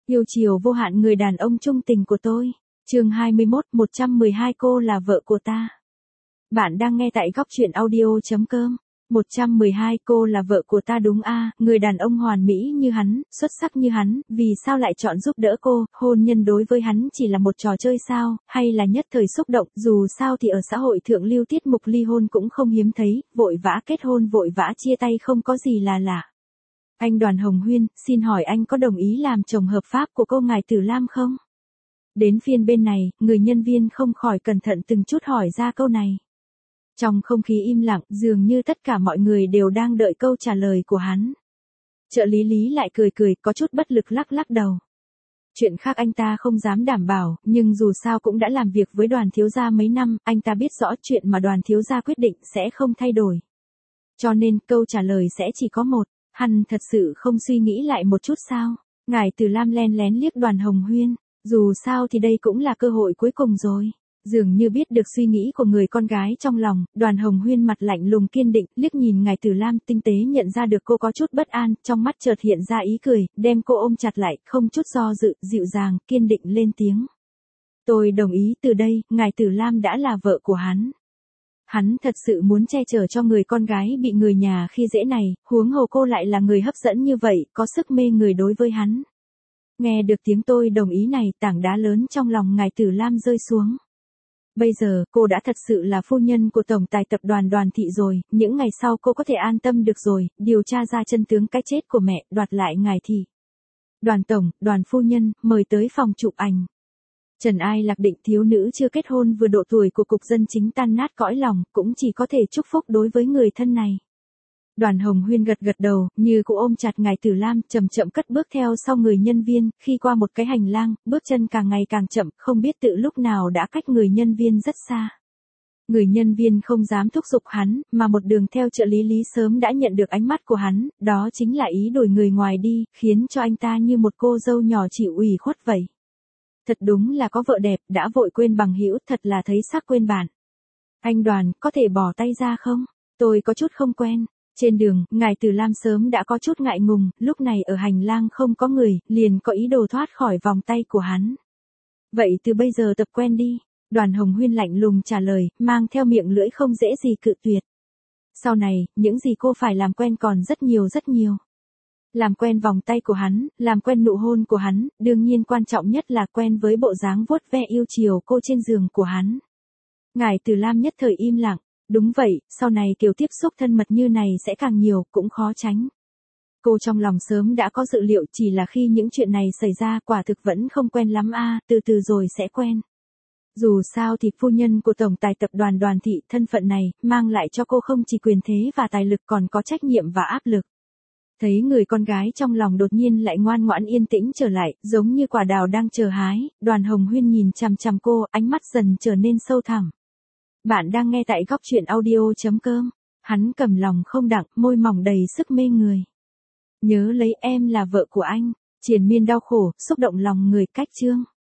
Yêu chiều vô hạn người đàn ông trung tình của tôi. Chương 21, 112 cô là vợ của ta. Bạn đang nghe tại góc truyện audio.com. 112 cô là vợ của ta đúng a, người đàn ông hoàn mỹ như hắn, xuất sắc như hắn, vì sao lại chọn giúp đỡ cô, hôn nhân đối với hắn chỉ là một trò chơi sao, hay là nhất thời xúc động, dù sao thì ở xã hội thượng lưu tiết mục ly hôn cũng không hiếm thấy, vội vã kết hôn vội vã chia tay không có gì là lạ. Anh Đoàn Hồng Huyên, xin hỏi anh có đồng ý làm chồng hợp pháp của cô ngài Tử Lam không? Đến phiên bên này, người nhân viên không khỏi cẩn thận từng chút hỏi ra câu này. Trong không khí im lặng, dường như tất cả mọi người đều đang đợi câu trả lời của hắn. Trợ lý Lý lại cười cười, có chút bất lực lắc lắc đầu. Chuyện khác anh ta không dám đảm bảo, nhưng dù sao cũng đã làm việc với Đoàn thiếu gia mấy năm, anh ta biết rõ chuyện mà Đoàn thiếu gia quyết định sẽ không thay đổi. Cho nên câu trả lời sẽ chỉ có một, hắn thật sự không suy nghĩ lại một chút sao? Ngài Tử Lam len lén liếc Đoàn Hồng Huyên, dù sao thì đây cũng là cơ hội cuối cùng rồi. Dường như biết được suy nghĩ của người con gái trong lòng, Đoàn Hồng Huyên mặt lạnh lùng kiên định, liếc nhìn ngài Tử Lam tinh tế nhận ra được cô có chút bất an, trong mắt chợt hiện ra ý cười, đem cô ôm chặt lại, không chút do dự, dịu dàng, kiên định lên tiếng. Tôi đồng ý, từ đây, ngài Tử Lam đã là vợ của hắn. Hắn thật sự muốn che chở cho người con gái bị người nhà khi dễ này, huống hồ cô lại là người hấp dẫn như vậy, có sức mê người đối với hắn. Nghe được tiếng tôi đồng ý này, tảng đá lớn trong lòng ngài Tử Lam rơi xuống. Bây giờ, cô đã thật sự là phu nhân của tổng tài tập đoàn Đoàn Thị rồi, những ngày sau cô có thể an tâm được rồi, điều tra ra chân tướng cái chết của mẹ, đoạt lại ngài Thị. Đoàn tổng, Đoàn phu nhân, mời tới phòng chụp ảnh. Trần Ai Lạc định thiếu nữ chưa kết hôn vừa độ tuổi của cục dân chính tan nát cõi lòng, cũng chỉ có thể chúc phúc đối với người thân này. Đoàn Hồng Huyên gật gật đầu, như cô ôm chặt ngài Tử Lam, chậm chậm cất bước theo sau người nhân viên, khi qua một cái hành lang, bước chân càng ngày càng chậm, không biết tự lúc nào đã cách người nhân viên rất xa. Người nhân viên không dám thúc giục hắn, mà một đường theo trợ lý Lý sớm đã nhận được ánh mắt của hắn, đó chính là ý đuổi người ngoài đi, khiến cho anh ta như một cô dâu nhỏ chịu ủy khuất vậy. Thật đúng là có vợ đẹp, đã vội quên bằng hữu, thật là thấy xác quên bạn. Anh Đoàn, có thể bỏ tay ra không? Tôi có chút không quen. Trên đường, ngài Tử Lam sớm đã có chút ngại ngùng, lúc này ở hành lang không có người, liền có ý đồ thoát khỏi vòng tay của hắn. Vậy từ bây giờ tập quen đi. Đoàn Hồng Huyên lạnh lùng trả lời, mang theo miệng lưỡi không dễ gì cự tuyệt. Sau này, những gì cô phải làm quen còn rất nhiều rất nhiều. Làm quen vòng tay của hắn, làm quen nụ hôn của hắn, đương nhiên quan trọng nhất là quen với bộ dáng vuốt ve yêu chiều cô trên giường của hắn. Ngài Tử Lam nhất thời im lặng. Đúng vậy, sau này kiểu tiếp xúc thân mật như này sẽ càng nhiều, cũng khó tránh. Cô trong lòng sớm đã có dự liệu, chỉ là khi những chuyện này xảy ra quả thực vẫn không quen lắm từ từ rồi sẽ quen. Dù sao thì phu nhân của tổng tài tập đoàn Đoàn Thị, thân phận này, mang lại cho cô không chỉ quyền thế và tài lực còn có trách nhiệm và áp lực. Thấy người con gái trong lòng đột nhiên lại ngoan ngoãn yên tĩnh trở lại, giống như quả đào đang chờ hái, Đoàn Hồng Huyên nhìn chằm chằm cô, ánh mắt dần trở nên sâu thẳm. Bạn đang nghe tại góc truyện audio.com. Hắn cầm lòng không đặng, môi mỏng đầy sức mê người. Nhớ lấy em là vợ của anh, triền miên đau khổ, xúc động lòng người cách chương.